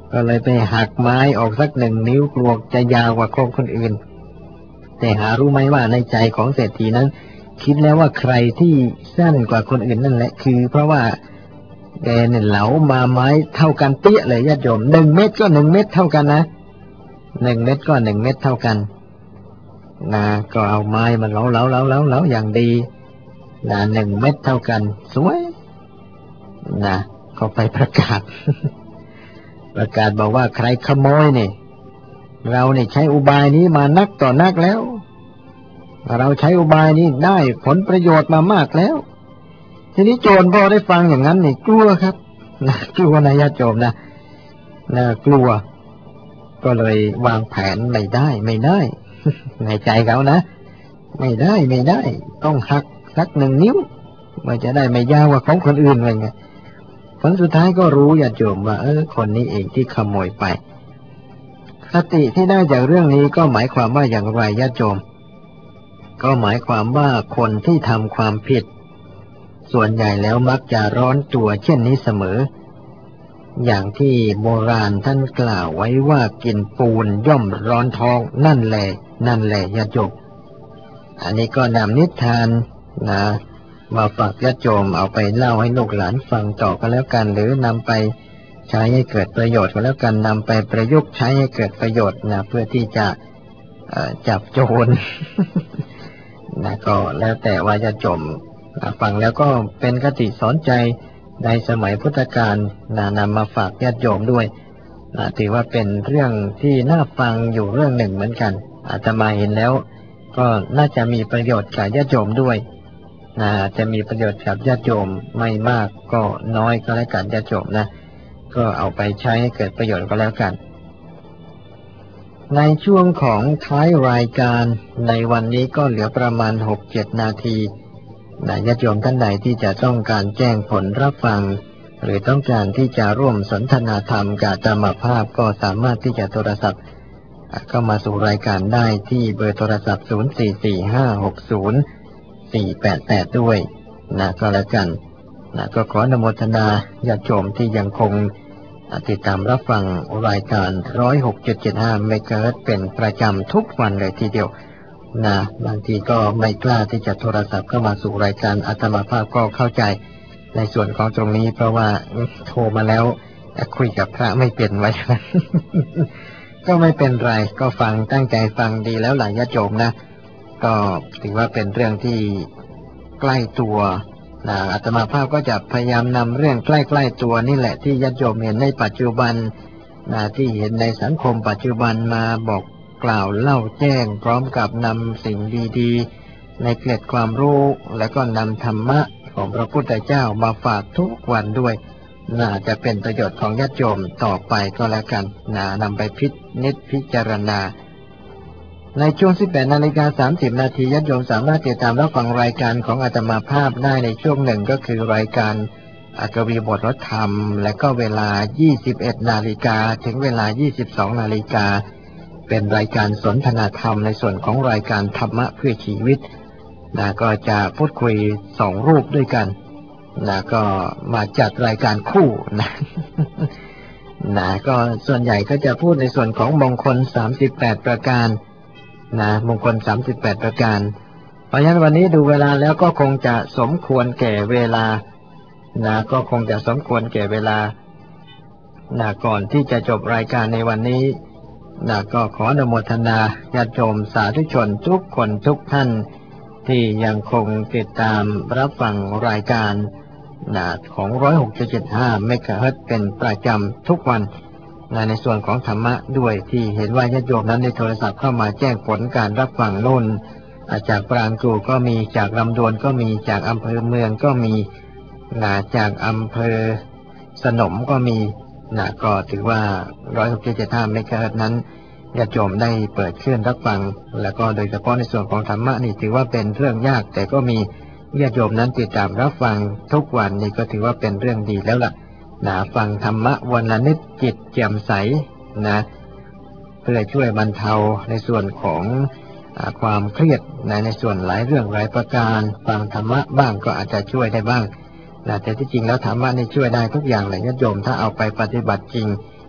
ก็เลยไปหักไม้ออกสักหนึ่งนิ้วกลัวจะยาวกว่าของคนอื่นแต่หารู้ไหมว่าในใจของเศรษฐีนั้นคิดแล้วว่าใครที่สั้นกว่าคนอื่นนั่นแหละคือเพราะว่าแกเนี่ยเหลามาไม้เท่ากันเปี้ยเลยญาติโยมหนึ่งเม็ดก็หนึ่งเม็ดเท่ากันนะหนึ่งเม็ดก็หนึ่งเม็ดเท่ากันนะก็เอาไม้มาเหลาเหลาเหลาเหลาเหลาอย่างดีนะหนึ่งเม็ดเท่ากันสวยนะก็ไปประกาศ ประกาศบอกว่าใครขโมยเนี่ยเราเนี่ยใช้อุบายนี้มานักต่อนักแล้วเราใช้อุบายนี้ได้ผลประโยชน์มามากแล้วทีนี้โจรพอได้ฟังอย่างนั้นนี่กลัวครับนะกลัวนะญาติโยมนะนะกลัวก็เลยวางแผนไม่ได้ไม่ได้ ในใจเขานะไม่ได้ไม่ได้ต้องหักสักหนึ่งนิ้วมันจะได้ไม่ยาวกว่าของคนอื่นอะไรเงี้ยผลสุดท้ายก็รู้ญาติโยมว่าเออคนนี้เองที่ขโมยไปคติที่ได้จากเรื่องนี้ก็หมายความว่าอย่างไรญาติโยมก็หมายความว่าคนที่ทำความผิดส่วนใหญ่แล้วมักจะร้อนตัวเช่นนี้เสมออย่างที่โบราณท่านกล่าวไว้ว่ากินปูนย่อมร้อนท้องนั่นแหละนั่นแหละญาติโยมอันนี้ก็นำนิทานนะมาฝากญาติโยมเอาไปเล่าให้ลูกหลานฟังต่อกันแล้วกันหรือนำไปใช้ให้เกิดประโยชน์กันแล้วกันนำไปประยุกต์ใช้ให้เกิดประโยชน์นะเพื่อที่จะจับโจร นะก็แล้วแต่ว่าญาติโยมฟังแล้วก็เป็นคติสอนใจในสมัยพุทธกาลนะนำมาฝากญาติโยมด้วยนะถือว่าเป็นเรื่องที่น่าฟังอยู่เรื่องหนึ่งเหมือนกันอาตมาเห็นแล้วก็น่าจะมีประโยชน์กับญาติโยมด้วยนะจะมีประโยชน์กับญาติโยมไม่มากก็น้อยก็แล้วกันญาติโยมนะก็เอาไปใช้ให้เกิดประโยชน์ก็แล้วกันในช่วงของท้ายรายการในวันนี้ก็เหลือประมาณ หกเจ็ด นาทีนะญาติโยมท่านใดที่จะต้องการแจ้งผลรับฟังหรือต้องการที่จะร่วมสนทนาธรรมกับธรรมภาพก็สามารถที่จะโทรศัพท์เข้ามาสู่รายการได้ที่เบอร์โทรศัพท์ศูนย์ สี่ สี่ ห้า หก ศูนย์ สี่ แปด แปดด้วยนะก็แล้วกันนะก็ขออนุโมทนาญาติโยมที่ยังคงติดตามรับฟังรายการ หนึ่งศูนย์หกจุดเจ็ดห้า เมกะเฮิรตซ์เป็นประจำทุกวันเลยทีเดียวนะบางทีก็ไม่กล้าที่จะโทรศัพท์เข้ามาสู่รายการอาตมาภาพก็เข้าใจในส่วนของตรงนี้เพราะว่าโทรมาแล้วคุยกับพระไม่เป็นไว้ ก็ไม่เป็นไรก็ฟังตั้งใจฟังดีแล้วหลายญาติโยมนะก็ถือว่าเป็นเรื่องที่ใกล้ตัวนะอาตมาภาพก็จะพยายามนำเรื่องใกล้ๆตัวนี่แหละที่ญาติโยมเห็นในปัจจุบันนะที่เห็นในสังคมปัจจุบันมาบอกกล่าวเล่าแจ้งพร้อมกับนำสิ่งดีๆในเกล็ดความรู้แล้วก็นำธรรมะของพระพุทธเจ้ามาฝากทุกวันด้วยน่าจะเป็นประโยชน์ของญาติโยมต่อไปก็แล้วกันนะนำไปพินิจพิจารณาในช่วง สิบแปด นาฬิกา สามสิบ นาทีญาติโยมสามารถติดตามรับฟังรายการของอาตมาภาพได้ในช่วงหนึ่งก็คือรายการกวีบทรธรรมและก็เวลา ยี่สิบเอ็ด นาฬิกาถึงเวลา ยี่สิบสอง นาฬิกาเป็นรายการสนทนาธรรมในส่วนของรายการธรรมะเพื่อชีวิตนะก็จะพูดคุยสองรูปด้วยกันนะก็มาจัดรายการคู่นะ นะก็ส่วนใหญ่ก็จะพูดในส่วนของมงคลสามสิบแปดประการนะมงคลสามสิบแปดประการเพราะฉะนั้นวันนี้ดูเวลาแล้วก็คงจะสมควรแก่เวลานะก็คงจะสมควรแก่เวลานะก่อนที่จะจบรายการในวันนี้นะก็ขออนุโมทนาญาติโยมสาธุชนทุกคนทุกท่านที่ยังคงติดตามรับฟังรายการนะของ หนึ่งศูนย์หกจุดเจ็ดห้า เมกะเฮิรตซ์เป็นประจำทุกวันนะในส่วนของธรรมะด้วยที่เห็นว่าญาติโยมนั้นได้โทรศัพท์เข้ามาแจ้งผลการรับฟังโน่นจากปรางกูก็มีจากลำดวนก็มีจากอำเภอเมืองก็มีนะจากอำเภอสนมก็มีนะก็ถือว่า หนึ่งศูนย์หกจุดเจ็ดห้า เมกะเฮิรตซ์นั้นญาติโยมได้เปิดเครื่องรับฟังแล้วก็โดยเฉพาะในส่วนของธรรมะนี่ถือว่าเป็นเรื่องยากแต่ก็มีญาติโยมนั้นติดตามรับฟังทุกวันนี่ก็ถือว่าเป็นเรื่องดีแล้วล่ะนะฟังธรรมะวันละนิดจิตแจ่มใสนะเพื่อช่วยบรรเทาในส่วนของความเครียดในในส่วนหลายเรื่องหลายประการฟังธรรมะบ้างก็อาจจะช่วยได้บ้างนะแต่ที่จริงแล้วธรรมะนี่ช่วยได้ทุกอย่างเลยญาติโยมถ้าเอาไปปฏิบัติจริง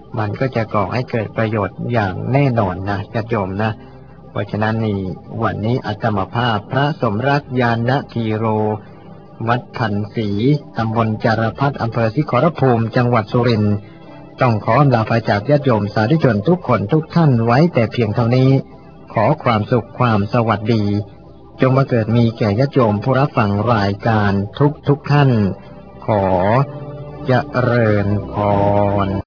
มันก็จะก่อให้เกิดประโยชน์อย่างแน่นอนนะญาติโยมนะเพราะฉะนั้นนี่วันนี้อาตมาภาพพระสมรักยานธีโรวัดพันศรีตำบลจารพัฒน์อำเภอศรีขอรภูมิจังหวัดสุรินทร์ต้องขออำลาพระจากญาติโยมสาธุชนทุกคนทุกท่านไว้แต่เพียงเท่านี้ขอความสุขความสวัสดีจงมาเกิดมีแก่ญาติโยมผู้รับฟังรายการทุกทุกท่านขอเจริญพร